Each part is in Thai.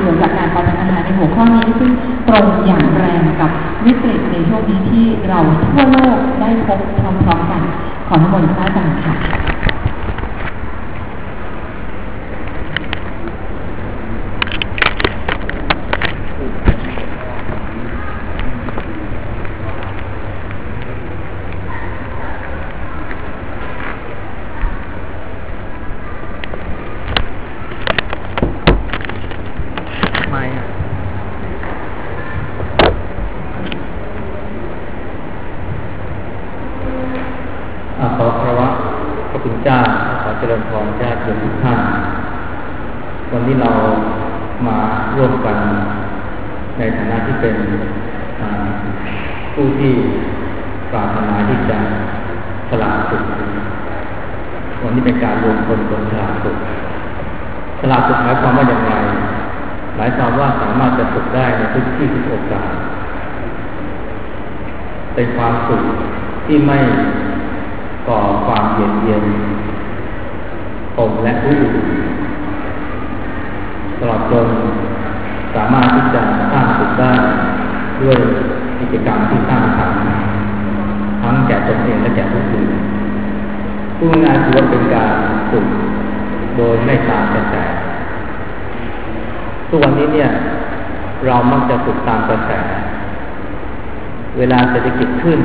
ชน์จากการประทานอาหารในหัวข้อนี้ซึ่งตรงอย่างแรงกับวิกฤตในช่วงนี้ที่เราทั่วโลกได้พบพร้อมๆกันขอนิมนต์พระอาจารย์ค่ะขอพระพระคุณเจ้าขอเจริญพรญาติโยมทุกท่านวันนี้เรามาร่วมกันในฐานะที่เป็นผู้ที่ปรารถนาที่จะสละสุขวันนี้เป็นการรวมคนสละสุขสละสุขหมายความว่าอย่างไรหมายความว่าสามารถจะสุขได้ในทุกที่ทุกโอกาสเป็นความสุขที่ไม่ก่อความเย็นตนและผู้อื่นตลอดจนสามารถที่จะสร้างสุขได้ด้วยกิจกรรมที่สร้างสรรค์ทั้งแก่ตนเองและแก่ผู้อื่นผู้งานถือว่าเป็นการสุขโดยไม่ตามกระแสทุกวันนี้เนี่ยเรามักจะสุขตามกระแสเวลาเศรษฐกิจขึ้น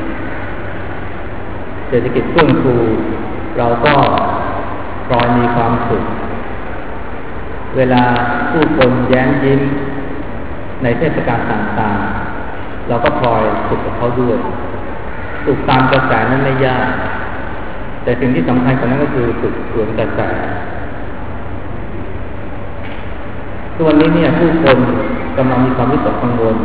เศรษฐกิจเฟื่องฟูเราก็พลอยมีความสุขเวลาผู้คนแย้มยิ้มในเทศกาลต่างๆเราก็พลอยสุขกับเขาด้วยสุขตามกระแสนั้นไม่ยากแต่สิ่งที่สำคัญกว่านั้นก็คือสุขสวนกระแสส่วนนี้เนี่ยผู้คนกำลังมีความวิตกกังวล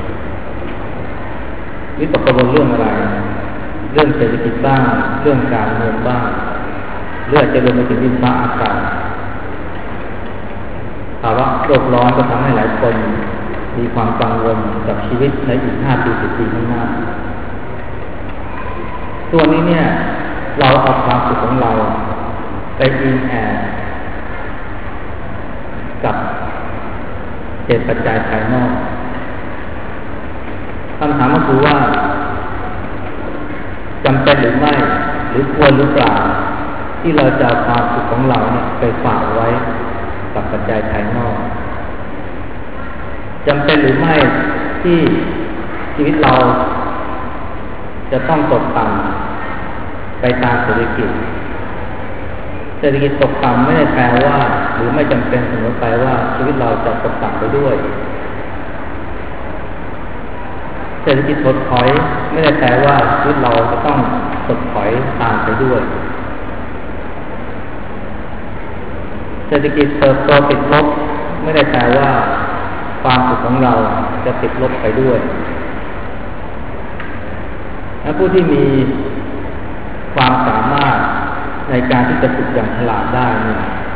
เรื่องอะไรเรื่องเศรษฐกิจบ้างเรื่องการเมืองบ้างเรื่องจะรวมไปถึงดินฟ้าอากาศภาวะโลกร้อนก็ทำให้หลายคนมีความกังวลกับชีวิตในอีก5 ปี 10 ปีข้างหน้าส่วนนี้เนี่ยเราเอาความสุขของเราไปอินแอบกับเหตุปัจจัยภายนอกคำถามก็คือว่าจำเป็นหรือไม่หรือควรหรือเปล่าที่เราจะเอาความสุขของเราเนี่ยไปฝากไว้กับปัจจัยภายนอกจำเป็นหรือไม่ที่ชีวิตเราจะต้องตกต่ำไปตามเศรษฐกิจตกต่ำไม่ได้แปลว่าหรือไม่จำเป็นเสมอไปว่าชีวิตเราจะตกต่ำไปด้วยเศรษฐกิจถดถอยไม่ได้แปลว่าชีวิตเราจะต้องถดถอยตามไปด้วยเศรษฐกิจเติบโตติดลบไม่ได้แปลว่าความสุขของเราจะติดลบไปด้วยและผู้ที่มีความสามารถในการที่จะสุขอย่างฉลาดได้เนี่ย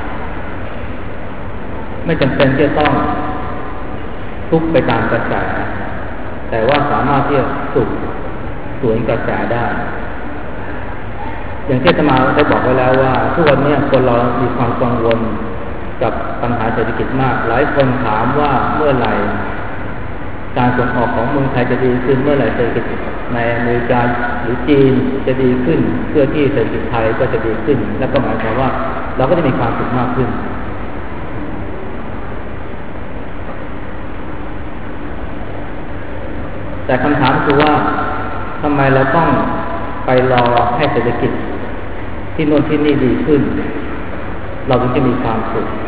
ไม่จำเป็นที่จะต้องทุกข์ไปตามกระแสแต่ว่าสามารถที่จะสุขสวนกระแสได้อย่างที่อาตมาได้บอกไว้แล้วว่าทุกวันนี้คนเรามีความกังวลกับปัญหาเศรษฐกิจมากหลายคนถามว่าเมื่อไหร่การส่งออกของเมืองไทยจะดีขึ้นเมื่อไหร่เศรษฐกิจในอเมริกาหรือจีนจะดีขึ้นเพื่อที่เศรษฐกิจไทยก็จะดีขึ้นและก็หมายความว่าเราก็จะมีความสุขมากขึ้นแต่คำถามคือว่าทำไมเราต้องไปรอให้เศรษฐกิจที่โน่นที่นี่ดีขึ้นเราถึงจะมีความสุข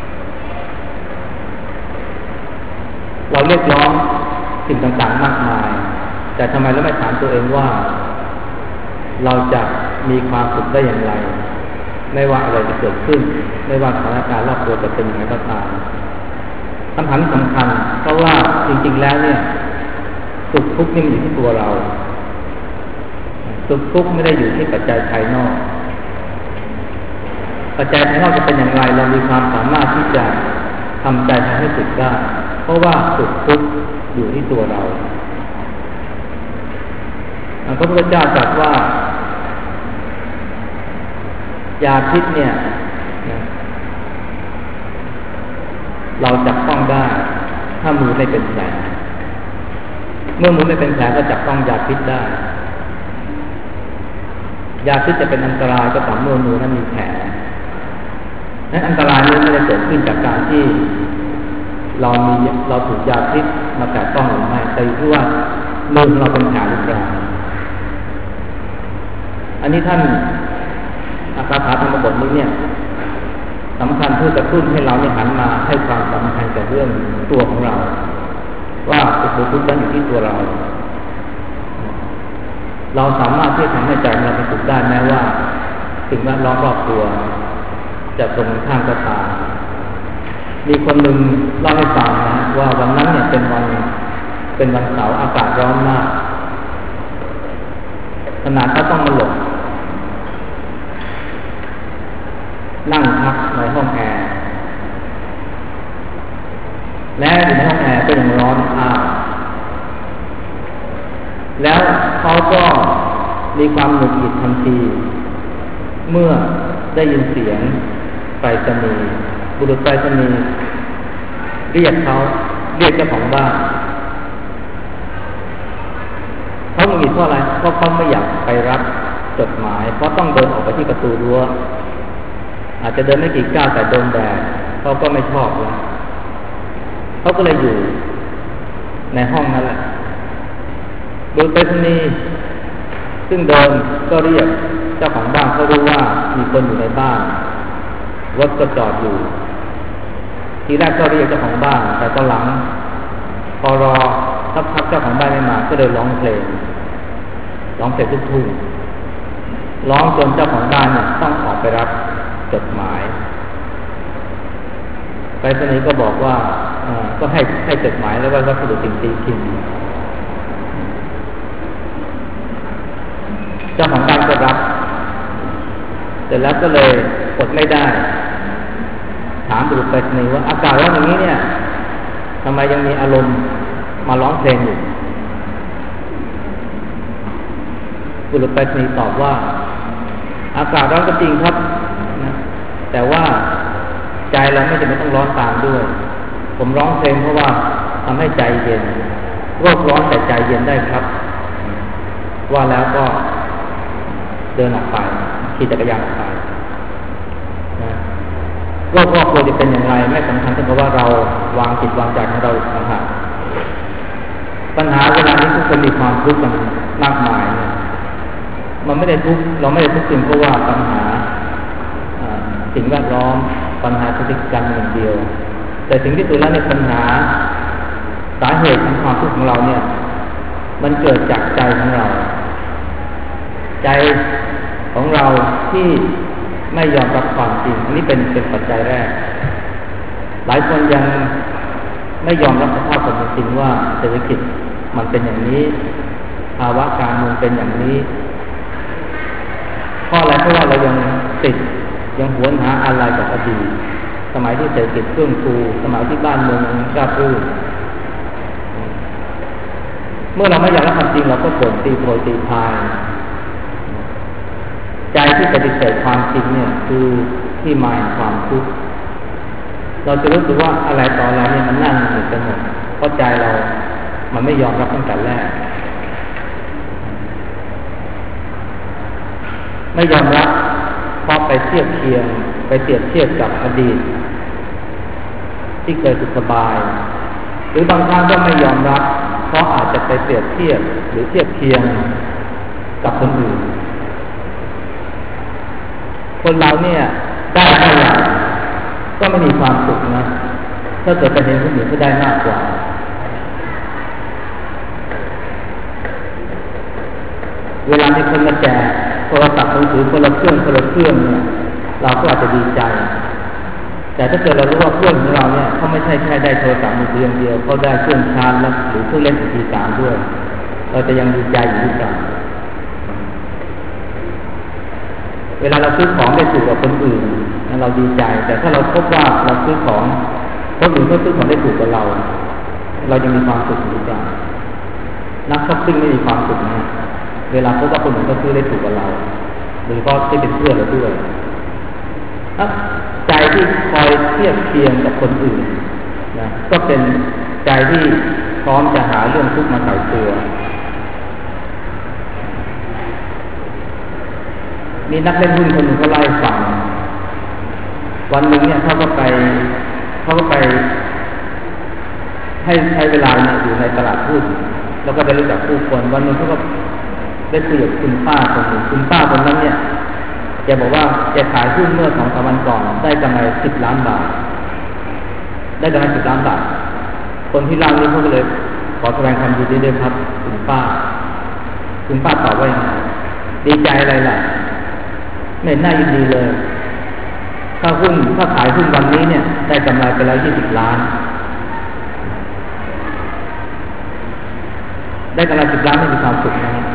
เราเรียกร้องสิ่งต่างๆมากมายแต่ทำไมเราไม่ถามตัวเองว่าเราจะมีความสุขได้อย่างไรไม่ว่าอะไรจะเกิดขึ้นไม่ว่าสถานการณ์รอบตัวจะเป็นยังไงก็ตามคำถามที่สำคัญเพราะว่าจริงๆแล้วเนี่ยสุขทุกข์นี่มันอยู่ที่ตัวเราสุขทุกข์ไม่ได้อยู่ที่ปัจจัยภายนอกปัจจัยภายนอกจะเป็นอย่างไรเรามีความสามารถที่จะทำใจทำให้สุขได้เพราะว่าสุขทุกข์อยู่ที่ตัวเราพระพุทธเจ้าตรัสว่ายาพิษเนี่ยเราจับต้องได้ถ้ามือไม่เป็นแผลเมื่อมือไม่เป็นแผลก็จับต้องยาพิษได้ยาพิษจะเป็นอันตรายก็ต่อเมื่อมือนั้นมีแผลนั้นอันตรายนี้ไม่ได้เกิดขึ้นจากการที่เราถูกยาพิษมาแตะต้องหรือไม่แต่ที่ว่ามือเราเป็นแผลหรือเปล่าอันนี้ท่านคาถาธรรมบทนี้เนี่ยสำคัญเพื่อกระตุ้นให้เราเนี่ยหันมาให้ความสำคัญกับเรื่องตัวของเราว่าอุปคุตนั้นอยู่ที่ตัวเราสามารถที่จะทำให้ใจเราเป็นสุขได้แม้ว่าสิ่งแวดล้อมรอบตัวจะตรงข้ามก็ตามมีคนหนึ่งเล่าให้ฟังนะว่าวันนั้นเนี่ยเป็นวันเสาร์อากาศร้อนมากขนาดเขาต้องมาหลบนั่งพักในห้องแอร์และในห้องแอร์ก็ยังร้อนอ้าวแล้วเขาก็มีความหงุดหงิดทันทีเมื่อได้ยินเสียงไปรษณีย์บุรุษไปรษณีย์เรียกเจ้าของบ้านเขาหงุดหงิดเพราะอะไรเพราะเขาไม่อยากไปรับจดหมายเพราะต้องเดินออกไปที่ประตูรั้วอาจจะเดินไม่กี่ก้าวแต่โดนแดดเขาก็ไม่ชอบแล้วเขาก็เลยอยู่ในห้องนั้นแหละบุรุษไปรษณีย์ซึ่งเดินก็เรียกเจ้าของบ้านเขารู้ว่ามีคนอยู่ในบ้านรถก็จอดอยู่ทีแรกก็เรียกเจ้าของบ้านแต่ตอนหลังพอรอสักพักเจ้าของบ้านไม่มาก็เลยร้องเพลงร้องเพลงลูกทุ่งร้องจนเจ้าของบ้านเนี่ยต้องออกไปรับจดหมายไปรษณีย์ก็บอกว่าก็ให้จดหมายแล้วก็วัสดุสิ่งตีพิมพ์เจ้าของบ้านก็รับเสร็จแล้วก็เลยอดไม่ได้ถามบุรุษไปรษณีย์ว่าอากาศร้อนอย่างนี้เนี่ยทำไมยังมีอารมณ์มาร้องเพลงอยู่บุรุษไปรษณีย์ตอบว่าอากาศร้อนก็จริงครับนะแต่ว่าใจเราไม่จำเป็นต้องร้อนตามด้วยผมร้องเพลงเพราะว่าทำให้ใจเย็นโรคร้อนแต่ใจเย็นได้ครับว่าแล้วก็เดินออกไปขี่จักรยานออกไปนะโรคครอบครัวจะเป็นอย่างไรไม่สำคัญเท่ากับว่าเราวางจิตวางใจของเราต่างหากปัญหาเวลาที่ทุกคนมีความทุกข์กันมากมายเนี่ยมันไม่ได้ทุกข์เราไม่ได้ทุกข์เพียงเพราะว่าปัญหาสิ่งแวดล้อมปัญหาพฤติกรรมอย่างเดียวแต่สิ่งที่สุดแล้วในปัญหาสาเหตุของความทุกข์ของเราเนี่ยมันเกิดจากใจของเราใจของเราที่ไม่ยอมรับความจริงอันนี้เป็นปัจจัยแรกหลายคนยังไม่ยอมรับสภาพความจริงว่าเศรษฐกิจมันเป็นอย่างนี้ภาวะการเมืองเป็นอย่างนี้เพราะอะไรเพราะว่าเรายังหวนหาอะไรกับอดีตสมัยที่เศรษฐกิจเฟื่องฟูสมัยที่บ้านเมืองราบรื่นเมื่อเราไม่อยากรับความจริงเราก็บ่นตีโพยตีพายใจที่ปฏิเสธความจริงเนี่ยคือที่มาแห่งความทุกข์เราจะรู้สึกว่าอะไรต่ออะไรเนี่ยมันนั่งเหมือนกันหมดเพราะใจเรามันไม่ยอมรับตั้งแต่แรกไม่ยอมรับเพราะไปเทียบเคียงไปเปรียบเทียบกับอดีตที่เคยสุขสบายหรือบางครั้งก็ไม่ยอมรับเพราะอาจจะไปเปรียบเทียบหรือเทียบเคียงกับคนอื่นคนเราเนี่ยได้เท่าไหร่ก็ไม่มีความสุขนะถ้าเกิดไปเห็นคนอื่นก็ได้มากกว่าเวลาที่คนมาแจกโทรศัพท์มือถือคนละเครื่องเนี่ยเราก็อาจจะดีใจแต่ถ้าเกิดเรารู้ว่าเพื่อนของเราเนี่ยเขาไม่ใช่แค่ได้โทรศัพท์มือถืออย่างเดียวเขาได้เครื่องชาร์จแล้วหรือเครื่องเล่นMP3ด้วยเราจะยังดีใจอยู่หรือเปล่าเวลาเราซื้อของได้ถูกกว่าคนอื่นเราดีใจแต่ถ้าเราพบว่าเราซื้อของคนอื่นก็ซื้อของได้ถูกกว่าเรายังมีความสุขหรือเปล่านักช้อปปิ้งไม่มีความสุขนะเวลาพบว่าคนอื่นก็ซื้อได้ถูกกว่าเราหรือเพราะที่เป็นเพื่อนเราด้วยใจที่คอยเทียบเทียงกับคนอื่นนะก็เป็นใจที่พร้อมจะหาเรื่องทุกข์มาใส่ตัวมีนักเล่นหุ้นคนหนึ่งเขาไล่ฟังวันหนึ่งเนี่ยเขาก็ไปให้ใช้เวลาเนี่ยอยู่ในตลาดหุ้นแล้วก็ได้รู้จักผู้คนวันหนึ่งเขาก็ได้คุยกับคุณป้าคนหนึ่งคุณป้าคนนั้นเนี่ยแกบอกว่าแกขายหุ้นเมื่อ2-3 วันก่อนได้กำไร10 ล้านบาทได้กำไร10 ล้านบาทคนที่เล่านี้เขาก็เลยขอแสดงความยินดีด้วยครับคุณป้าตอบว่าอย่างไรดีใจอะไรล่ะไม่น่ายินดีเลยถ้าขายหุ้นวันนี้เนี่ยได้กำไรไปแล้ว20 ล้านได้กำไร10 ล้านไม่มีความสุขนะ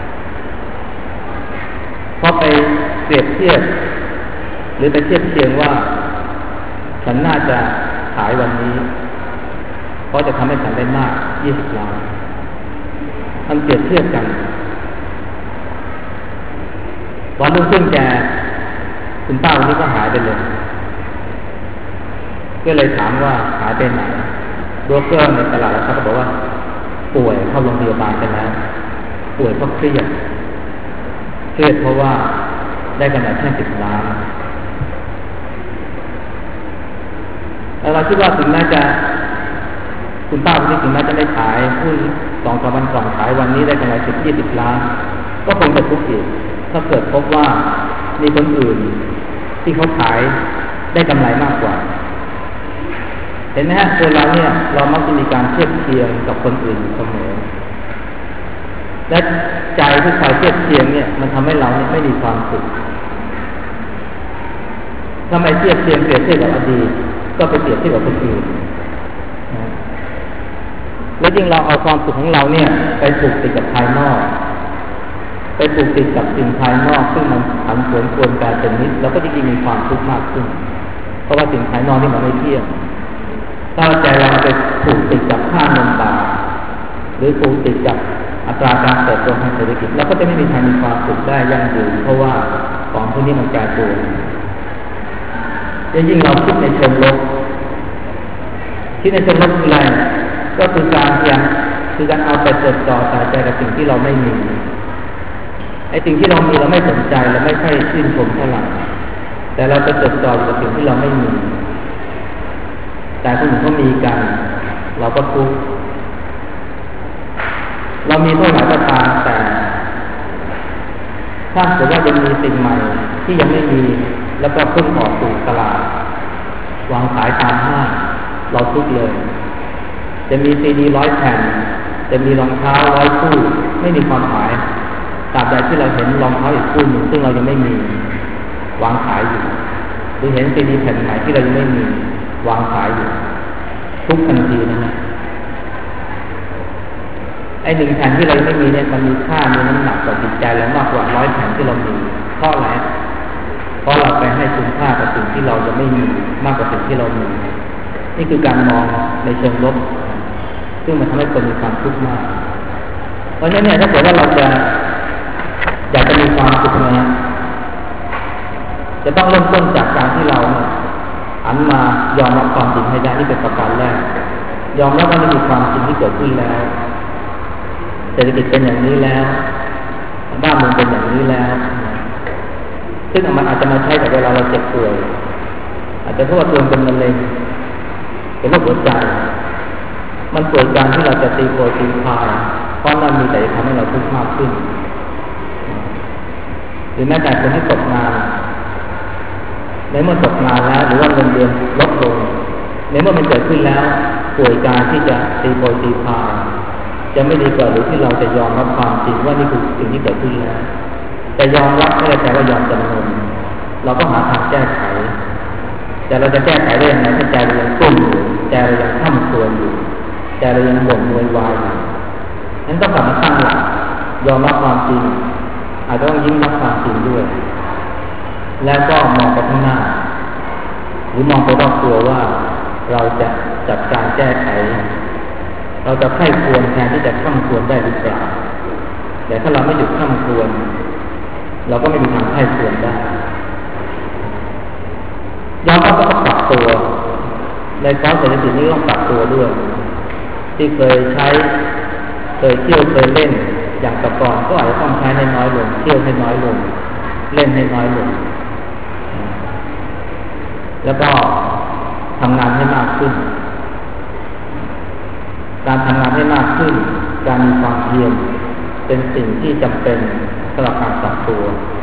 เพราะไปเปรียบเทียบหรือไปเทียบเคียงว่าฉันน่าจะขายวันนี้เพราะจะทำให้ฉันได้มาก20 ล้านมันเปรียบเทียบกันวันรุ่งขึ้นคุณป้าวันนี้ก็หายไปเลยก็เลยถามว่าหายไปไหนโบรกเกอร์ในตลาดเขาก็บอกว่าป่วยเข้าโรงพยาบาลไปแล้วป่วยเพราะเครียดเพราะว่าได้กำไรแค่10 ล้านแล้วเราคิดว่าถึงแม้จะคุณป้าคนนี้ถึงแม้จะได้ขายหุ้น2-3 วันก่อนขายวันนี้ได้กำไร10-20 ล้านก็คงจะทุกข์อีกถ้าเกิดพบว่ามีคนอื่นที่เขาขายได้กำไรมากกว่าเห็นไหมฮะตัวเราเนี่ยเรามักจะมีการเทียบเทียงกับคนอื่นเสมอและใจที่คอยเทียบเทียงเนี่ยมันทำให้เราเนี่ยไม่มีความสุขทำไมเทียบเทียงเปรียบเทียบกับอดีตก็ไปเปรียบเทียบกับคนอื่นแล้วยิ่งเราเอาความสุขของเราเนี่ยไปผูกติดกับภายนอกไปผูกติดกับสิ่งภายนอกซึ่งมันผันผวนกวนกลายเป็นนิดแล้วก็ยิ่งมีความทุกข์มากขึ้นเพราะว่าสิ่งภายนอกที่มันไม่เที่ยงถ้าใจเราไปผูกติดกับค่าเงินบาทหรือผูกติดกับอัตราการเติบโตทางเศรษฐกิจแล้วก็จะไม่มีทางมีความสุขได้ยั่งยืนเพราะว่าของพวกนี้มันแปรปรวนยิ่งเราคิดในเชิงลบคิดในเชิงลบคืออะไรก็คือการเอาแต่จดจ่อใส่ใจกับสิ่งที่เราไม่มีไอ้สิ่งที่เรามีเราไม่สนใจเราไม่ค่อยชื่นชมเท่าไหร่แต่เราจะจดจ่อกับสิ่งที่เราไม่มีแต่คนอื่นเขามีกันเราก็ทุกข์เรามีเท่าไหร่ก็ตามแต่ถ้าเกิดว่ายังมีสิ่งใหม่ที่ยังไม่มีแล้วก็เพิ่งออกสู่ตลาดวางขายตามห้างเราทุกข์เลยจะมีซีดี100 แผ่นจะมีรองเท้า100 คู่ไม่มีความหมายตราบใดที่เราเห็นรองเท้าอีกคู่หนึ่งซึ่งเรายังไม่มีวางขายอยู่หรือเห็นซีดีแผ่นใหม่ที่เรายังไม่มีวางขายอยู่ทุกทันทีนะไอ้1 แผ่นที่เราไม่มีเนี่ยมันมีค่ามีน้ำหนักต่อจิตใจเรามากกว่า100 แผ่นที่เรามีเพราะอะไรเพราะเราไปให้คุณค่ากับสิ่งที่เราจะไม่มีมากกว่าสิ่งที่เรามีนี่คือการมองในเชิงลบซึ่งมันทำให้คนมีความทุกข์มากเพราะฉะนั้นเนี่ยถ้าเกิดว่าเราอยากจะมีความสุขนะจะต้องเริ่มต้นจากการที่เราหันมายอมรับความจริงให้ได้นี่เป็นประการแรกยอมรับว่ามันมีความจริงที่เกิดขึ้นแล้วเศรษฐกิจเป็นอย่างนี้แล้วบ้านเมืองเป็นอย่างนี้แล้วซึ่งมันอาจจะมาใช้กับเวลาเราเจ็บป่วยอาจจะเพราะว่าตัวเป็นมะเร็งเป็นโรคหัวใจมันเกิดการที่เราจะตีโพยตีพายเพราะนั่นมีแต่ทำให้เราทุกข์มากขึ้นหรือแม้แต่คนที่ตกงานในเมื่อตกงานแล้วหรือว่าเงินเดือนลดลงในเมื่อมันเกิดขึ้นแล้วป่วยการที่จะตีโพยตีพายจะไม่ดีกว่าหรือที่เราจะยอมรับความจริงว่านี่คือสิ่งที่เกิดขึ้นแล้วแต่ยอมรับไม่ได้แปลว่ายอมจำนนเราก็หาทางแก้ไขแต่เราจะแก้ไขได้ยังไงถ้าใจเรายังตุ้มอยู่ใจเรายังข้ามครวญอยู่ใจเรายังบ่นโวยวายอยู่นั้นต้องกลับมาตั้งหลักยอมรับความจริงอาจจะต้องยิ้มรับความจริงด้วยแล้วก็มองไปข้างหน้าหรือมองไปรอบตัวว่าเราจะจัดการแก้ไขเราจะไข้ควรแทนที่จะข้ามควรได้หรือเปล่าแต่ถ้าเราไม่หยุดข้ามควรเราก็ไม่มีทางไข้ควรได้ยอมรับก็ต้องปรับตัวในคอร์สเศรษฐกิจนี้ต้องปรับตัวด้วยที่เคยใช้เคยเที่ยวเคยเล่นอย่างแต่ก่อนก็อาจจะต้องใช้ให้น้อยลงเที่ยวให้น้อยลงเล่นให้น้อยลงแล้วก็ทำงานให้มากขึ้นการทำงานให้มากขึ้นการมีความเพียรเป็นสิ่งที่จำเป็นสำหรับการปรับตัว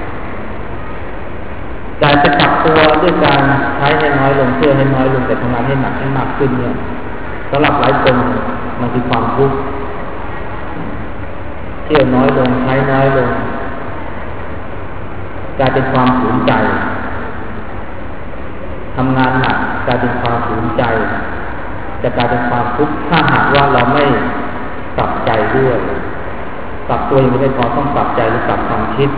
การจะปรับตัวด้วยการใช้ให้น้อยลงเที่ยวให้น้อยลงแต่ทำงานให้หนักให้มากขึ้นเนี่ยสำหรับหลายคนมันคือความทุกข์เที่ยวน้อยลงใช้น้อยลงกลายเป็นความฝืนใจทำงานหนักกลายเป็นความฝืนใจจะกลายเป็นความทุกข์ถ้าหากว่าเราไม่ปรับใจด้วยปรับตัวยังไม่พอต้องปรับใจหรือปรับความคิด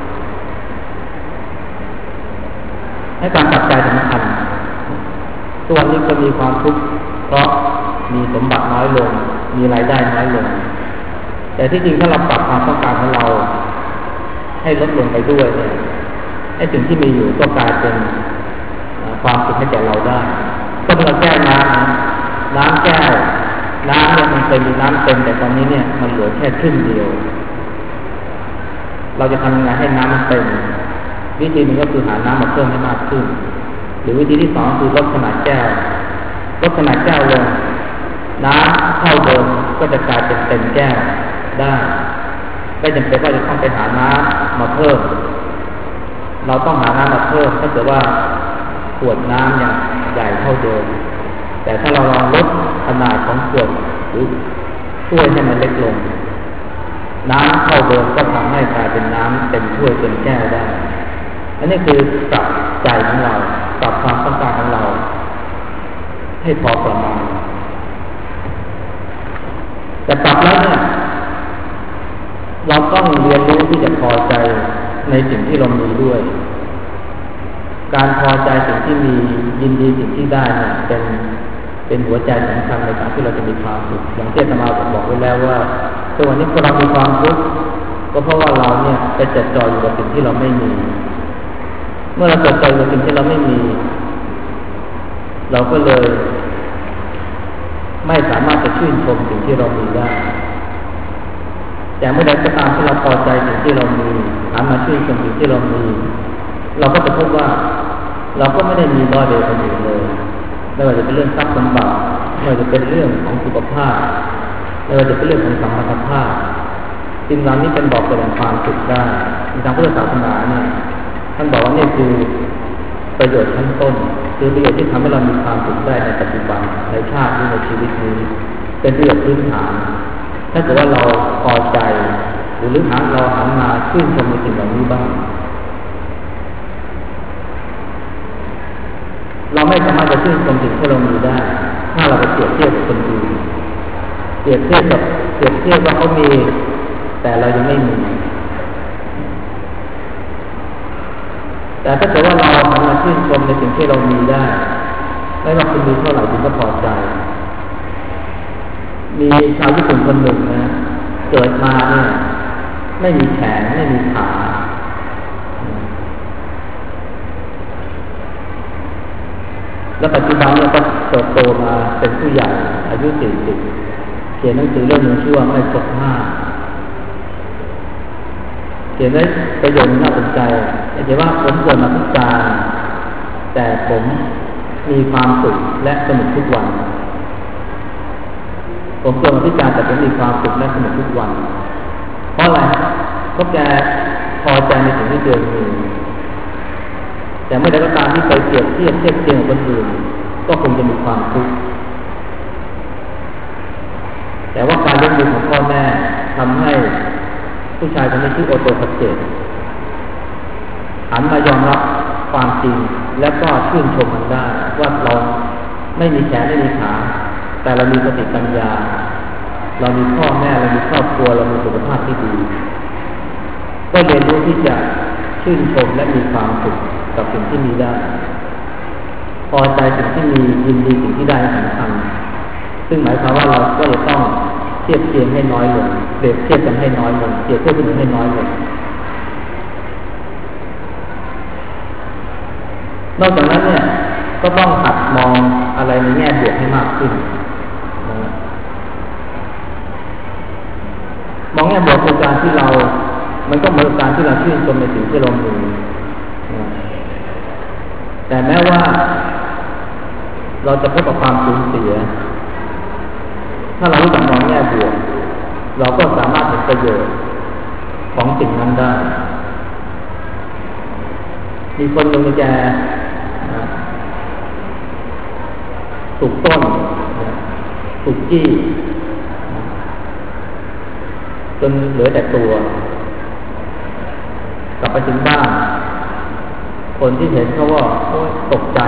ให้การปรับใจสำคัญตัวนี้ก็มีความทุกข์เพราะมีสมบัติน้อยลงมีรายได้น้อยลงแต่ที่จริงถ้าเราปรับความต้องการของเราให้ลดลงไปด้วยเนี่ยให้สิ่งที่มีอยู่ก็กลายเป็นความสุขให้แก่เราได้ก็เมื่อแก้วน้ำแก้วน้ำเนี่ยมันเคยมีน้ำเต็มแต่ตอนนี้เนี่ยมันเหลือแค่ครึ่งเดียวเราจะทำยังไงให้น้ำมันเต็มวิธีหนึ่งก็คือหาน้ำมาเพิ่มให้มากขึ้นหรือวิธีที่สองคือลดขนาดแก้วลดขนาดแก้วลงน้ำเท่าเดิมก็จะกลายเป็นเต็มแก้วได้ไม่จำเป็นว่าจะต้องไปหาน้ำมาเพิ่มเราต้องหาน้ำมาเพิ่มถ้าเกิดว่าขวดน้ำอย่างใหญ่เท่าเดิมแต่ถ้าเราลองลดขนาดของขวดหรือถ้วยให้มันเล็กลงน้ำเท่าเดิมก็ทำให้กลายเป็นน้ำเต็มถ้วยเต็มแก้วได้อันนี้คือปรับใจของเราปรับความต้องการของเราให้พอประมาณแต่ปรับแล้วเนี่ยเราต้องเรียนรู้ที่จะพอใจในสิ่งที่เรามีด้วยการพอใจสิ่งที่มียินดีสิ่งที่ได้เนี่ยเป็นหัวใจสำคัญในการที่เราจะมีความสุขอย่างที่อาตมาบอกไว้แล้วว่าตัวนี้พอเรามีความทุกข์ก็เพราะว่าเราเนี่ยไปจดจ่ออยู่กับสิ่งที่เราไม่มีเมื่อเราจดจ่ออยู่กับสิ่งที่เราไม่มีเราก็เลยไม่สามารถจะชื่นชมสิ่งที่เรามีได้แต่เมื่อใดก็ตามที่เราพอใจสิ่งที่เรามีหันมาชื่นชมสิ่งที่เรามีเราก็จะพบว่าเราก็ไม่ได้มีด้อยเด่นคนอื่นเลยไม่ว่าจะเป็นเรื่องทรัพย์สมบัติไม่ว่าจะเป็นเรื่องของสุขภาพไม่ว่าจะเป็นเรื่องของสัมพันธภาพสิ่งเหล่านี้เป็นบอกแสดงความสุขได้ในทางพุทธศาสนาเนี่ยท่านบอกว่านี่คือประโยชน์ชั้นต้นคือประโยชน์ที่ทำให้เรามีความสุขได้ในปัจจุบันในชาตินี้ในชีวิตนี้เป็นประโยชน์พื้นฐานถ้าเกิดว่าเราพอใจหรือเราหันมาชื่นชมในสิ่งเหล่านี้บ้างเราไม่สามารถจะชื่นชมสิ่งที่เรามีได้ถ้าเราไปเปรียบเทียบกับคนอื่นเปรียบเทียบว่าเขามีแต่เรายังไม่มีแต่ถ้าเกิดว่าเราหันมาชื่นชมในสิ่งที่เรามีได้ไม่ว่าคุณมีเท่าไหร่คุณก็พอใจมีชาวญี่ปุ่นคนหนึ่งนะเกิดมาเนี่ยไม่มีแขนไม่มีขาแล้วปัจจุบันเนี่ยก็โตมาเป็นผู้ใหญ่อายุ40เขียนหนังสือเรื่องนึงชื่อว่าไม่ครบ5เขียนไว้ประโยชน์น่าสนใจเขียนว่าผมควรมาพิจารณาแต่ผมมีความสุขและสนุกทุกวันผมควรมาพิจารณาแต่ผมมีความสุขและสนุกทุกวันเพราะอะไรเพราะแกพอใจในสิ่งที่ตัวเองมีแต่ไม่ได้ก็ตามที่ไปเปรียบเทียบกับคนอื่นก็คงจะมีความทุกข์แต่ว่าการเลี้ยงดูของพ่อแม่ทำให้ผู้ชายคนนี้ชื่อโอโตคาเจตหันมายอมรับความจริงและก็ชื่นชมมันได้ว่าเราไม่มีแขนไม่มีขาแต่เรามีสติปัญญาเรามีพ่อแม่เรามีครอบครัวเรามีสุขภาพที่ดีก็เรียนรู้ที่จะชื่นชมและมีความสุขกับสิ่งที่มีได้พอใจสิ่งที่มียินดีสิ่งที่ได้สำคัญซึ่งหมายความว่าเราก็จะต้องเทียบเทียมให้น้อยลงเปรียบเทียบกันให้น้อยลงเปรียบเทียบกันให้น้อยลงนอกจากนั้นเนี่ยก็ต้องหัดมองอะไรในแง่บวกให้มากขึ้นนะมองแง่บวกคือการที่เรามันก็เหมือนการที่เราชื่นชมในสิ่งที่เรามีนะแต่แม้ว่าเราจะพบกับความสูญเสียถ้าเรารู้จักมองแง่บวกเราก็สามารถเห็นประโยชน์ของสิ่งนั้นได้มีคนหนึ่งแกถูกต้นถูกจี้จนเหลือแต่ตัวกลับไปถึงบ้านคนที่เห็นเขาว่าตกใจ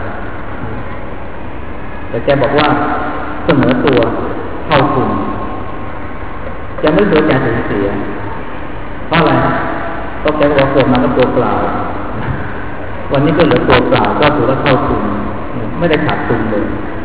แต่แกบอกว่าเสมอตัวเข้าคุณจะไม่เกิดการสูญเสียเพราะอะไรก็แกบอกเกิดมาก็ตัวเปล่าวันนี้ก็เหลือตัวเปล่าก็ถือว่าเข้าคุณไม่ได้ขาดทุนเลย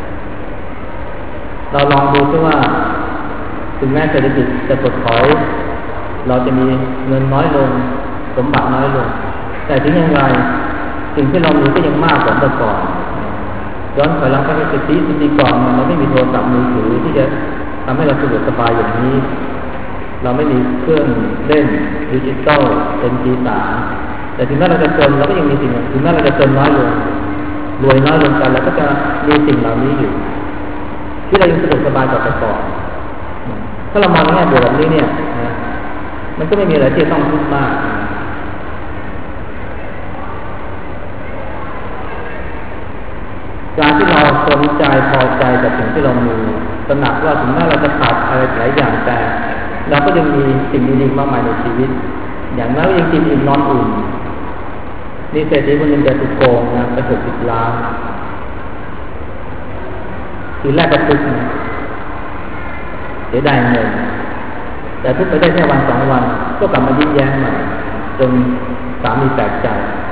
เราลองดูซิว่าถึงแม้เศรษฐกิจจะถดถอยเราจะมีเงินน้อยลงสมบัติน้อยลงแต่ถึงอย่างไรสิ่งที่เรามีก็ยังมากกว่าเมื่อก่อนย้อนไปหลังไปในสิบปีก่อนเราไม่มีโทรศัพท์มือถือที่จะทำให้เราสะดวกสบายอย่างนี้เราไม่มีเครื่องเล่นดิจิตอลเป็นMP3แต่ถึงแม้เราจะจนเราก็ยังมีสิ่งถึงแม้เราจะจนน้อยลงรวยน้อยลงกันเราก็จะมีสิ่งเหล่านี้อยู่ที่เรายังสะดวกสบายกว่าแต่ก่อนถ้าเรามองในแง่บวกแบบนี้เนี่ยมันก็ไม่มีอะไรที่จะต้องทุกข์มากการที่เราสนใจพอใจกับสิ่งที่เรามีตระหนักว่าถึงแม้เราจะขาดอะไรหลายอย่างแต่เราก็ยังมีสิ่งดีๆมากมายในชีวิตอย่างนั้นยังกินอิ่มนอนอุ่นนี่เศรษฐีคนหนึ่งแกถูกโกงนะไป60 ล้านทีแรกก็ทุกข์นะเสียดายเงินแต่ทุกข์ไปได้แค่วัน2 วันก็กลับมายิ้มแย้มใหม่จนสามีแปลกใจ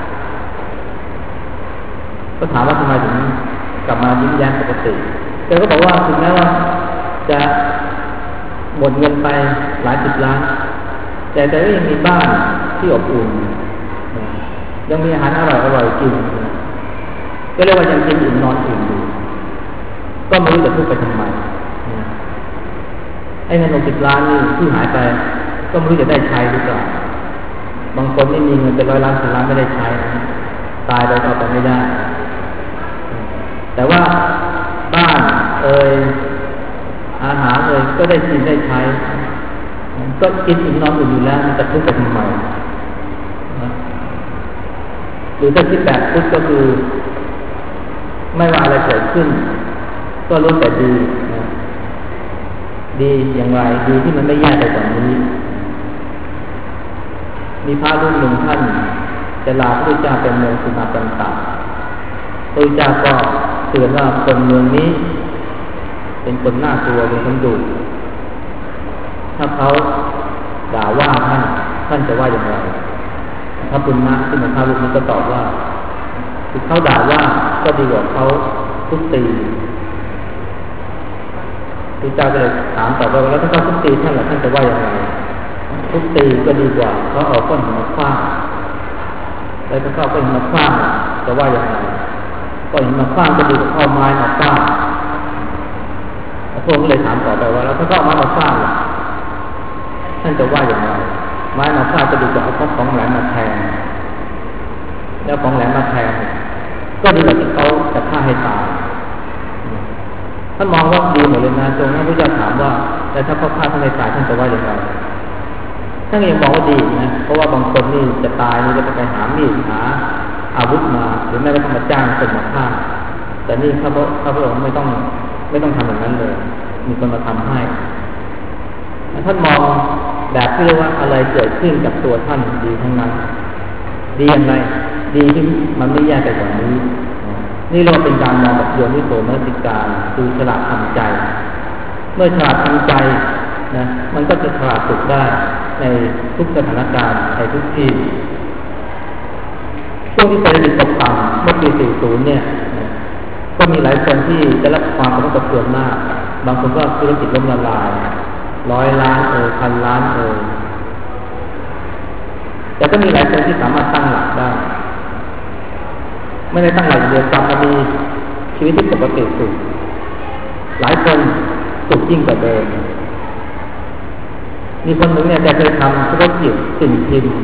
ก็ถามว่าทำไมถึงกลับมายิ้มแย้มปกติแกก็บอกว่าถึงแม้ว่าจะหมดเงินไปหลาย10 ล้านแต่ก็ยังมีบ้านที่อบอุ่นยังมีอาหารอร่อยกินก็เรียกว่ายังกินอิ่มนอนอิ่มอยู่ก็ไม่รู้จะทุกข์ไปทำไมไอ้เงิน60 ล้านนี่ที่หายไปก็ไม่รู้จะได้ใช้หรือเปล่าบางคนนี่มีเงินเป็น100 ล้าน10 ล้านไม่ได้ใช้ตายไปก็เอาไปไม่ได้แต่ว่าบ้านอาหารก็ได้กินได้ใช้ก็กินอิ่มนอนอุ่นอยู่แล้วมันจะทุกข์ไปทำไมหรือถ้าคิดแบบพุทธก็คือไม่ว่าอะไรเกิดขึ้นก็ล้วนแต่ดีดีอย่างไรดีที่มันไม่แย่ไปกว่านี้มีพระรูปหนึ่งท่านจะลาพระพุทธเจ้าเป็นเมืองสุมาปันตะพระพุทธเจ้าก็เตือนว่าคนเมืองนี้เป็นคนน่ากลัวเป็นคนดุถ้าเขาด่าว่าท่านจะว่าอย่างไรพระปุณณะที่เป็นพระรูปนี้ก็ตอบว่าคือเขาด่าว่าก็ดีกว่าเขาทุบตีพระเจ้าก็เลยถามต่อไปว่าแล้วถ้าเขาทุบตีท่านล่ะท่านจะว่าอย่างไรทุบตีก็ดีกว่าเขาเอาก้อนหินมาคว้างแล้วถ้าเขาเอาก้อนหินมาคว้างจะว่าอย่างไรก้อนหินมาคว้างก็ดีกว่าเอาไม้มาคว้างพระองค์ก็เลยถามต่อไปว่าแล้วถ้าเขาเอาไม้มาคว้างล่ะท่านจะว่าอย่างไรไม้มาฟาดจะดีกว่าเอาของแหลมมาแทงแล้วของแหลมมาแทงก็ดีกว่าที่เขาจะฆ่าให้ตายท่านมองว่าดีหมดเลยนะจนพระพุทธเจ้าถามว่าแต่ถ้าเขาฆ่าท่านให้ตายท่านจะว่าอย่างไรท่านก็ยังมองว่าดีนะเพราะว่าบางคนนี่จะตายนี่จะไปหามีดหาอาวุธมาหรือแม้กระทั่งมาจ้างคนมาฆ่าแต่นี่พระองค์ไม่ต้องทำอย่างนั้นเลยมีคนมาทำให้ท่านมองแบบที่เรียกว่าอะไรเกิดขึ้นกับตัวท่านดีทั้งนั้นดีอย่างไรดีที่มันไม่แย่ไปกว่านี้นี่เราเป็นการมองแบบโยนิโสมนสิการคือฉลาดทำใจเมื่อฉลาดทำใจนะมันก็จะฉลาดสุขได้ในทุกสถานการณ์ในทุกที่ช่วงที่เศรษฐกิจตกต่ำเมื่อปี 40 เนี่ยก็มีหลายคนที่ได้รับความกระทบกระเทือนมากบางคนก็ธุรกิจล้มละลาย100 ล้าน1,000 ล้านแต่ก็มีหลายคนที่สามารถตั้งหลักได้ไม่ได้ตั้งหลักเดียวกลับมามีชีวิตที่ปกติสุดหลายคนสุขยิ่งกว่าเดิมมีคนหนึ่งเนี่ยแกเคยทำธุรกิจสิ่งพิมพ์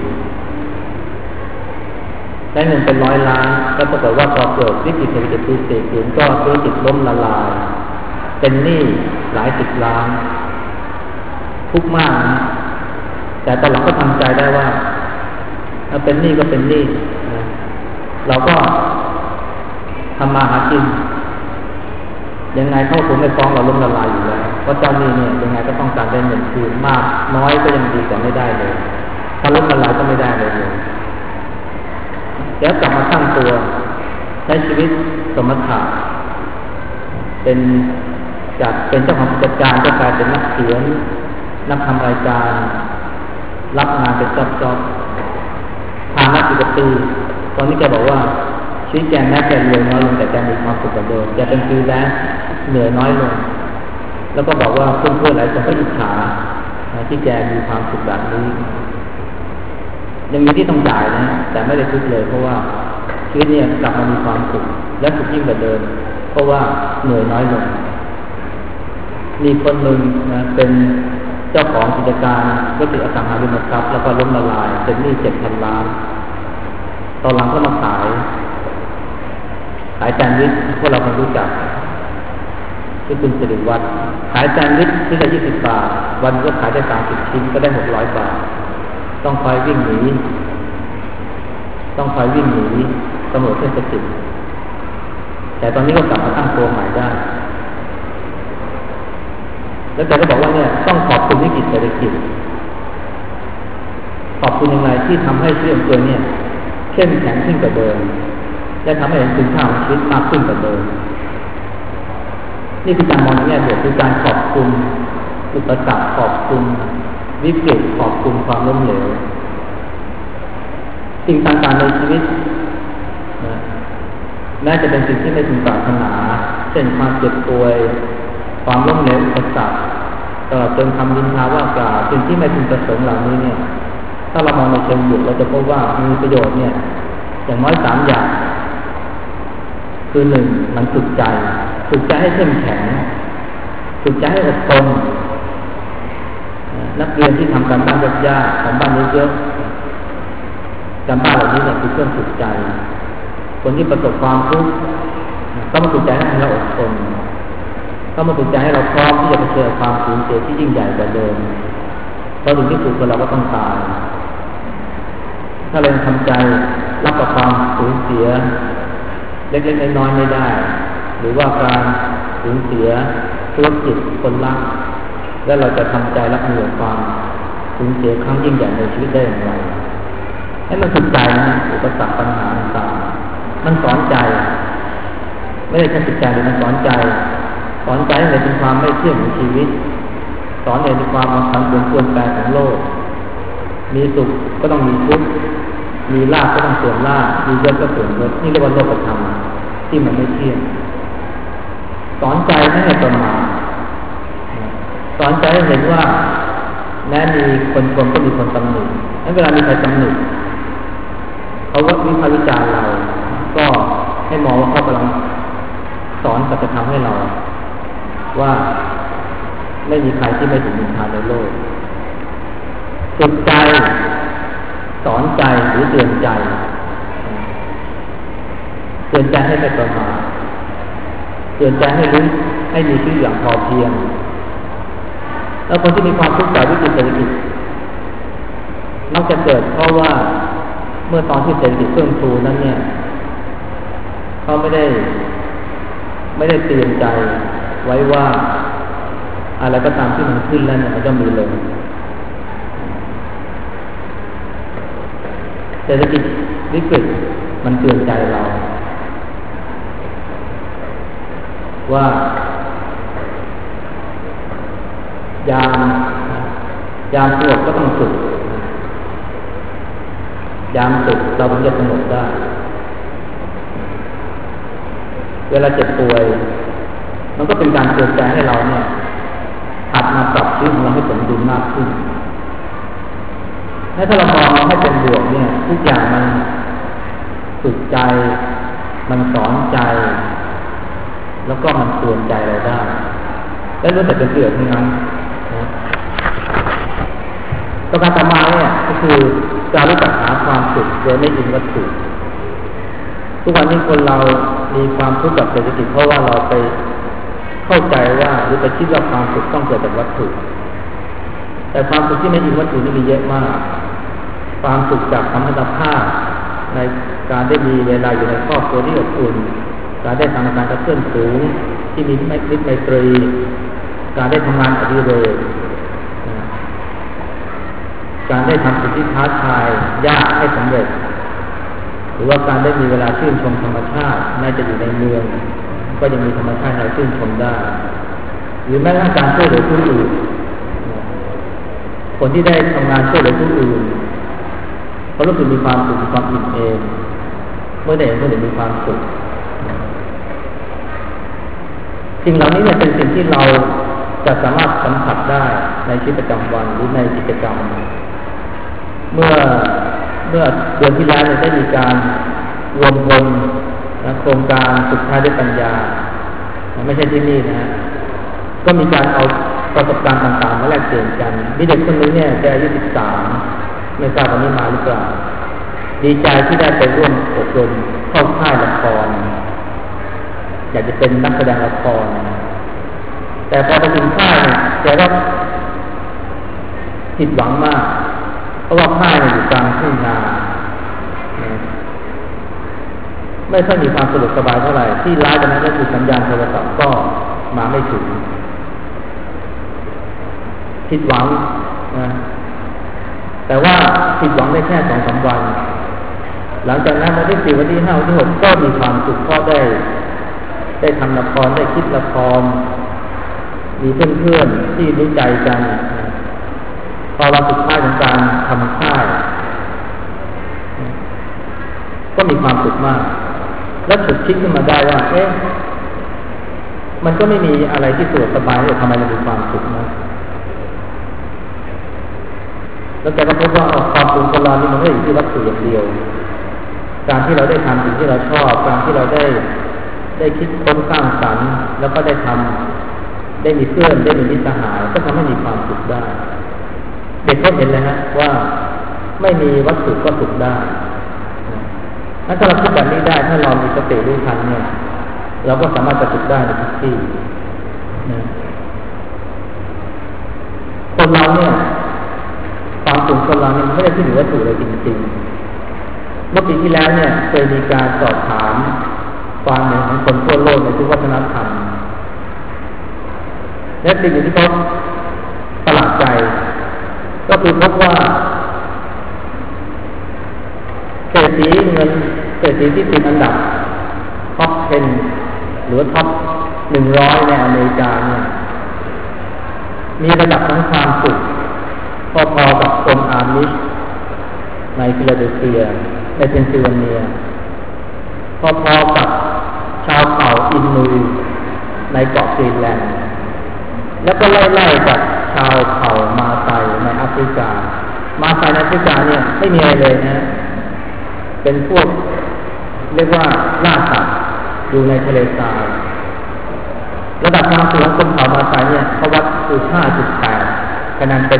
ได้เงินเป็น100 ล้านแล้วปรากฏว่าพอเกิดวิกฤตเศรษฐกิจปี40ก็ธุรกิจล้มละลายเป็นหนี้หลาย10 ล้านทุกข์มากนะแต่ตอนหลังก็ทำใจได้ว่าเป็นหนี้ก็เป็นหนี้นะเราก็ทำมาหากินยังไงเขาคงไม่ฟ้องเราล้มละลายอยู่แล้วเพราะเจ้าหนี้เนี่ยยังไงก็ต้องการได้เงินคืนมากน้อยก็ยังดีกว่าไม่ได้เลยถ้าล้มละลายก็ไม่ได้เลยแล้วกลับมาตั้งตัวใช้ชีวิตสมถะเป็นจากเป็นเจ้าของกิจการก็กลายเป็นนักเขียนนักทำรายการรับงานเป็นจ็อบๆผ่านมา10 ปีตอนนี้แกบอกว่าชีวิตแกแม้แกรวยน้อยลงแต่แกมีความสุขกว่าเดิมแกเป็นฟรีแลนซ์เหนื่อยน้อยลงแล้วก็บอกว่าเพื่อนๆหลายคนก็อิจฉาที่แกมีความสุขแบบนี้ยังมีที่ต้องจ่ายนะแต่ไม่ได้ทุกข์เลยเพราะว่าชีวิตเนี่ยกลับมามีความสุขและสุขยิ่งกว่าเดิมเพราะว่าเหนื่อยน้อยลงมีคนหนึ่งนะเป็นเจ้าของกิจการธุรกิจอสังหาริมทรัพย์แล้วก็ล้มละลายเป็นหนี้7,000 ล้านตอนหลังก็มาขายแซนด์วิชพวกเราคงรู้จักที่คุณสิริวัฒน์ขายแซนด์วิชชิ้นละ20 บาทวันก็ขายได้30 ชิ้นก็ได้600 บาทต้องคอยวิ่งหนีตำรวจเทศกิจแต่ตอนนี้ก็กลับมาตั้งตัวใหม่ได้แล้วแกก็บอกว่าเนี่ยต้องขอบคุณวิกฤตเศรษฐกิจขอบคุณยังไงที่ทำให้ชีวิตของตัวเนี่ยเข้มแข็งขึ้นกว่าเดิมและทำให้เห็นคุณค่าของชีวิตมากขึ้นกว่าเดิมนี่คือการมองในแง่บวกคือการขอบคุณอุปสรรคขอบคุณวิกฤตขอบคุณความล้มเหลวสิ่งต่างๆในชีวิตแม้จะเป็นสิ่งที่ไม่พึงปรารถนาเช่นความเจ็บป่วยความล้มเหลวอุปสรรคตลอดจนคำนินทาว่ากล่าวสิ่งที่ไม่พึงประสงค์เหล่านี้เนี่ยถ้าเรามองในเชิงบวกเราจะพบว่ามีประโยชน์เนี่ยอย่างน้อย3 อย่างคือ1มันฝึกใจให้เข้มแข็งฝึกใจให้อดทนนักเรียนที่ทำการบ้านยากๆทำบ้านเยอะๆการบ้านเหล่านี้เนี่ยคือเครื่องฝึกใจคนที่ประสบความทุกข์ก็มาฝึกใจให้เราอดทนก็มาฝึกใจให้เราพร้อมที่จะเผชิญความสูญเสียที่ยิ่งใหญ่กว่าเดิมเพราะถึงที่สุดเราก็ต้องตายถ้าเราทำใจรับกับความสูญเสียเล็กๆน้อยๆไม่ได้หรือว่าการสูญเสียธุรกิจคนรักแล้วเราจะทำใจรับมือกับความสูญเสียครั้งยิ่งใหญ่ในชีวิตได้อย่างไรให้มันฝึกใจนะอุปสรรคปัญหาต่างๆมันสอนใจไม่ได้แค่ฝึกใจแต่มันสอนใจให้เห็นถึงความไม่เที่ยงของชีวิตสอนให้เห็นถึงความผันผวนเปลี่ยนแปลงของโลกมีสุขก็ต้องมีทุกข์มีลาภก็ต้องเสื่อมลาภมียศก็เสื่อมยศนี่เรียกว่าโลกธรรมที่มันไม่เที่ยงสอนใจให้ประมาทสอนใจให้เห็นว่าแม้มีคนชมก็มีคนตำหนิแล้วเวลามีใครตำหนิเขาว่าวิพากษ์วิจารณ์เราก็ให้มองว่าเขากำลังสอนสัจธรรมให้เราว่าไม่มีใครที่ไม่ถูกนินทาในโลกฝึกใจสอนใจหรือเตือนใจให้ไม่ประมาทเตือนใจให้รู้ให้มีชีวิตอย่างพอเพียงแล้วคนที่มีความทุกข์จากวิกฤตเศรษฐกิจมักจะเกิดเพราะว่าเมื่อตอนที่เศรษฐกิจเฟื่องฟูนั้นเนี่ยเขาไม่ได้เตือนใจไว้ว่าอะไรก็ตามที่มันขึ้นแล้วเนี่ยมันจะมีลงเศรษฐกิจวิกฤตมันเตือนใจเราว่ายามสงบก็ต้องฝึกยามฝึกเราถึงจะสงบได้เวลาเจ็บป่วยมันก็เป็นการเตือนใจให้เราเนี่ยหัดมาปรับชีวิตของเราให้สมดุลมากขึ้นถ้าเรามองให้เป็นบวกเนี่ยทุกอย่างมันฝึกใจมันสอนใจแล้วก็มันเตือนใจเราได้และรู้แต่เป็นประโยชน์ทั้งนั้นนะประการต่อมาเนี่ยก็คือการรู้จักหาความสุขโดยไม่อิงวัตถุทุกวันนี้คนเรามีความทุกข์กับเศรษฐกิจเพราะว่าเราไปเข้าใจว่าหรือไปคิดว่าความสุขต้องเกิดจากวัตถุแต่ความสุขที่ไม่อิงวัตถุนี่มีเยอะมากความสุขจากธรรมชาติในการได้มีเวลาอยู่ในครอบครัวที่อบอุ่นการได้ทำงานกับเพื่อนฝูงที่มีมิตรไมตรีการได้ทำงานอดิเรกการได้ทำสิ่งที่ท้าทายยากให้สำเร็จหรือว่าการได้มีเวลาชื่นชมธรรมชาติแม้จะอยู่ในเมืองก็ยังมีธรรมชาติให้ชื่นชมได้หรือแม้กระทั่งการช่วยเหลือผู้อื่นคนที่ได้ทำงานช่วยเหลือผู้อื่นเขารู้สึกมีความสุขมีความอิ่มเอมเมื่อได้เห็นคนอื่นมีความสุขสิ่งเหล่านี้เนี่ยเป็นสิ่งที่เราจะสามารถสัมผัสได้ในชีวิตประจำวันหรือในกิจกรรมเมื่อเดือนที่แล้วเนี่ยได้มีการรวมพลโครงการสุดท้ายด้วยปัญญาไม่ใช่ที่นี่นะฮะก็มีการเอาประสบการณ์ต่างๆมาแลกเปลี่ยนกันมีเด็กคนนึงเนี่ยแกอายุ13ไม่ทราบวันนี้มาหรือเปล่าดีใจที่ได้ไปร่วมอบรมเข้าค่ายละครอยากจะเป็นนักแสดงละครแต่พอไปถึงค่ายเนี่ยแกก็ผิดหวังมากเพราะว่าค่ายอยู่กลางทุ่งนาไม่ค่อยมีความสะดวกสบายเท่าไหร่ที่ร้ายกว่านั้นก็คือสัญญาณโทรศัพท์ก็มาไม่ถึงผิดหวังนะแต่ว่าผิดหวังได้แค่ 2-3 วันหลังจากนั้นวันที่ 4 วันที่ 5 วันที่ 6ก็มีความสุขเพราะได้ทำละครได้คิดละครมีเพื่อนๆที่รู้ใจกันพอเราสุดท้ายของการทำค่ายก็มีความสุขมากและฉุดคิดขึ้นมาได้ว่ามันก็ไม่มีอะไรที่สะดวกสบายเลยทำไมเรามีความสุขนะแล้วแกก็พบว่าความสุขของเรานี่มันไม่ได้อยู่ที่วัตถุอย่างเดียวการที่เราได้ทำสิ่งที่เราชอบการที่เราได้คิดค้นสร้างสรรค์แล้วก็ได้มีเพื่อนได้มีมิตรสหายก็ทำให้มีความสุขได้เด็กก็เห็นเลยฮะว่าไม่มีวัตถุก็สุขได้ถ้าเราคิดแบบนี้ได้ถ้าเรามีสติรู้ทันเนี่ยเราก็สามารถจะสุขได้ในทุกที่นะคนเราเนี่ยความสุขคนเราเนี่ยไม่ได้ที่อยู่วัตถุเลยจริงๆเมื่อปีที่แล้วเนี่ยเคยมีการสอบถามความเห็นของคนทั่วโลกในทุกวัฒนธรรมและสิ่งที่เขาประหลาดใจก็คือพบว่าเศรษฐีที่ติดอันดับท็อป 10 หรือท็อป 100 ในอเมริกาเนี่ยมีระดับทั้งความสุขพอๆกับคนอาร์มิชในฟิลาเดลเฟียในเพนซิลเวเนียพอๆกับชาวเผ่าอินนูในเกาะกรีนแลนด์แล้วก็ไล่ๆกับชาวเผ่ามาไซในแอฟริกามาไซในแอฟริกาเนี่ยไม่มีอะไรเลยนะเป็นพวกเรียกว่าล่าสัตว์อยู่ในทะเลทรายระดับความสูงของคนเผ่ามาไซเนี่ยเขาวัดคือ 5.8 คะแนนเป็น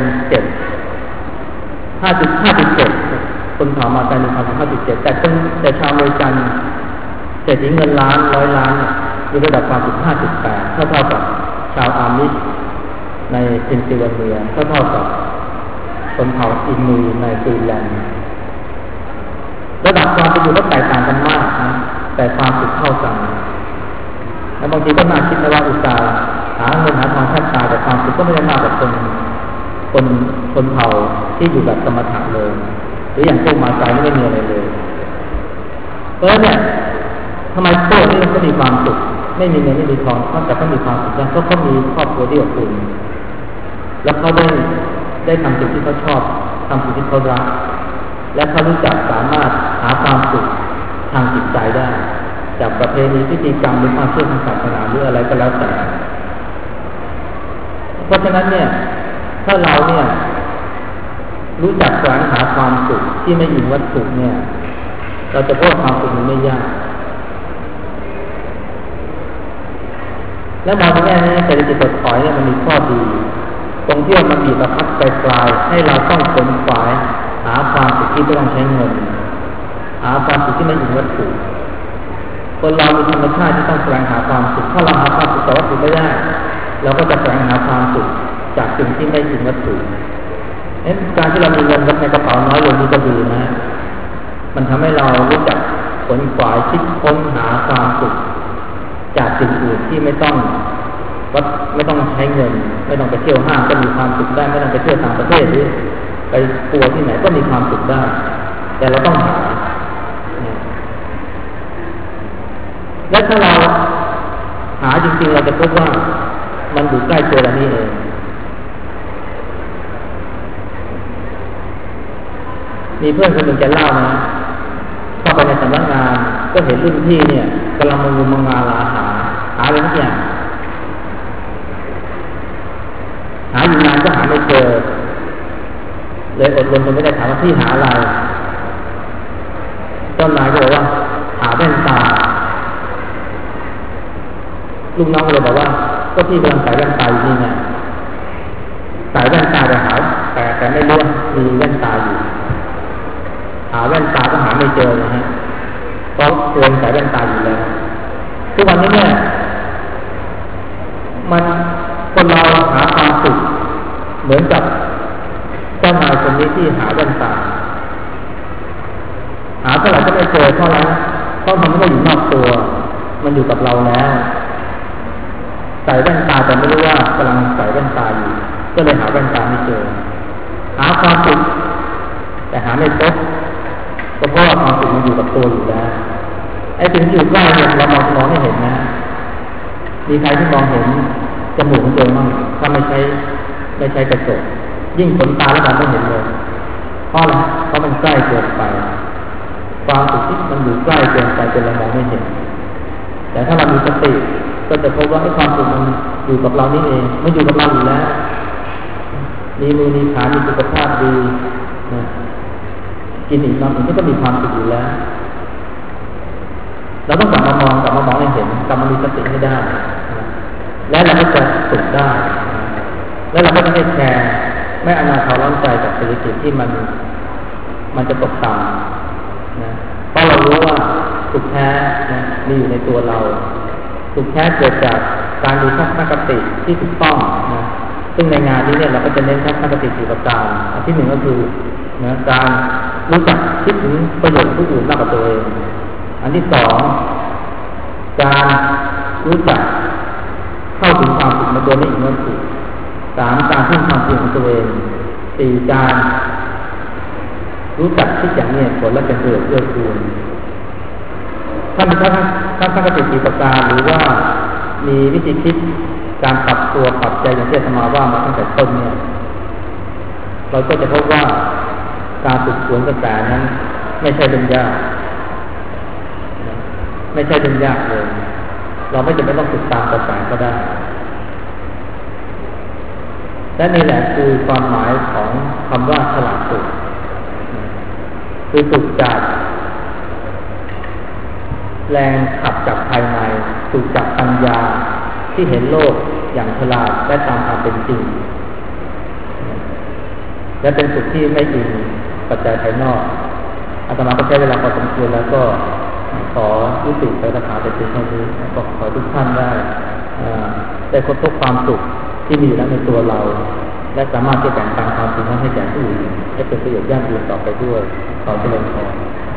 5.7 คนเผ่ามาไซมีความสูง 5.7 แต่ชาวอเมริกันเศรษฐีเงินล้าน100 ล้านมีระดับความสูง 5.8 เท่ากับชาวอาร์มิชในเพนซิลเวเนียเท่ากับชนเผ่าอินนูในกรีนแลนด์ระดับความเป็นอยู่ก็แตกต่างกันมากนะแต่ความสุขเท่ากันและบางทีก็น่าคิดนะว่าอุตส่าห์หาเงินหาทองแทบตายแต่ความสุขก็ไม่ได้มากกว่าคนเผ่าที่อยู่แบบสมถะเลยหรืออย่างพวกมาไซไม่มีอะไรเลยเพราะเนี่ยทำไมพวกนี้ก็มีความสุขไม่มีเงินไม่มีทองแต่ก็มีความสุขแล้วก็มีครอบครัวที่อบอุ่นแล้วเขาได้ทำสิ่งที่เขาชอบทำสิ่งที่เขารักและเขารู้จักสามารถหาความสุขทางจิตใจได้จากประเพณีพิธีกรรมหรือความเชื่อทางศาสนาหรืออะไรก็แล้วแต่เพราะฉะนั้นเนี่ยถ้าเราเนี่ยรู้จักแสวงหาความสุขที่ไม่อิงวัตถุเนี่ยเราจะพบความสุขมันไม่ยากแล้วมองในแง่นี้เศรษฐกิจถดถอยเนี่ยมันมีข้อดีตรงที่มันบีบบังคับไกลๆให้เราต้องขนขวายหาความสุขที่ไม่ต้องใช้เงินหาความสุขที่ไม่อิงวัตถุคนเรามีธรรมชาติที่ต้องแสวงหาความสุขถ้าเราหาความสุขจากวัตถุไม่ได้เราก็จะแสวงหาความสุขจากสิ่งที่ไม่อิงวัตถุการที่เรามีเงินในกระเป๋าน้อยลงนี่ก็ดีนะมันทำให้เรารู้จักขนขวายคิดค้นหาความสุขจากสิ่งอื่นที่ไม่ต้องใช้เงินไม่ต้องไปเที่ยวห้างก็มีความสุขได้ไม่ต้องไปเที่ยวต่างประเทศหรือไปปัวที่ไหนก็มีความสุขได้แต่เราต้องหาและถ้าเราหาจริงๆเราจะพบว่ามันอยู่ใกล้ตัวเรานี่เองมีเพื่อนคนหนึ่งแกเล่านะเข้าไปในสำนักงานก็เห็นรุ่นพี่เนี่ยกำลังมึงงาลาหาอะไรทุกอย่างหาอยู่นานก็หาไม่เจอเลยอดรนจนไม่ได้ถามว่าพี่หาอะไรต้นนายก็บอกว่าหาแว่นตาลุงน้องก็เลยบอกว่าก็พี่กำลังใส่แว่นตาอยู่นี่ไงใส่แว่นตาแต่ไม่รู้มีแว่นตาอยู่หาแว่นตาก็หาไม่เจอนะฮะเพราะควรใส่แว่นตาอยู่แล้วทุกวันนี้เนี่ยมันคนเราหาความสุขเหมือนกับเจ้านายคนนี้ที่หาแว่นตาหาเท่าไหร่ก็ไม่เจอเพราะอะไรเพราะมันไม่ได้อยู่นอกตัวมันอยู่กับเราแล้วใส่แว่นตาแต่ไม่รู้ว่ากำลังใส่แว่นตาอยู่ก็เลยหาแว่นตาไม่เจอหาความสุขแต่หาไม่พบก็เพราะว่าความสุขมันอยู่กับตัวอยู่แล้วไอ้สิ่งที่อยู่ใกล้เนี่ยเรามองไม่เห็นนะมีใครที่มองเห็นจมูกของตัวมั่งถ้าไม่ใช้กระจกยิ่งขนตาแล้วมันไม่เห็นเลยเพราะอะไรเพราะมันใกล้เกินไปความสุขที่มันอยู่ใกล้เกินไปจนเรามองไม่เห็นแต่ถ้าเรามีสติก็จะพบว่าไอ้ความสุขมันอยู่กับเรานี่เองไม่อยู่กับเราอยู่แล้วมีมือมีขามีสุขภาพดีนะกินอิ่มนอนอิ่มก็มีความสุขอยู่แล้วเราต้องกลับมามองให้เห็นกลับมามีสติให้ได้และเราก็จะสุขได้และเราก็จะไม่แคร์ไม่อนาถร้อนใจกับเศรษฐกิจที่มันจะตกต่ำนะเพราะเรารู้ว่าสุขแท้นะมีอยู่ในตัวเราสุขแท้เกิดจากการมีทัศนคติที่ถูกต้องนะซึ่งในงานนี้เนี่ยเราก็จะเน้นทัศนคติ4ประการอันที่1ก็คือนะการรู้จักคิดถึงประโยชน์ผู้อื่นมากกว่าตัวเองอันที่2การรู้จักเข้าถึงความสุขในตัวนี้อีกนั่นคือ3การพึ่งความเพียรของตัวเอง4การรู้จักคิดอย่างนี้ผลและเป็นประโยชน์เอื้อกูลถ้ามีทัศนคติ4ประการหรือว่ามีวิธีคิดการปรับตัวปรับใจอย่างที่อาตมาว่ามาตั้งแต่ต้นเนี่ยเราก็จะพบว่าการฝึกฝนกระแสนั้นไม่ใช่เรื่องยากไม่ใช่เรื่องยากเลยเราไม่จำเป็นต้องฝึกตามกระแสก็ได้และนี่แหละคือความหมายของคำว่าฉลาดฝึกคือฝึกจากแรงขับจากภายในฝึกจากปัญญาที่เห็นโลกอย่างฉลาดและตามความเป็นจริงและเป็นฝึกที่ไม่อิงปัจจัยภายนอกอาตมาก็ใช้เวลาพอสมควรแล้วก็ขอยุติไปคาถาแต่เพียงเท่านี้ก็ขอทุกท่านได้ค้นพบความสุขที่มีอยู่แล้วในตัวเราและสามารถที่จะแบ่งปันความสุขนั้นให้แก่ผู้อื่นให้เป็นประโยชน์ยั่งยืนต่อไปด้วยขอเจริญพร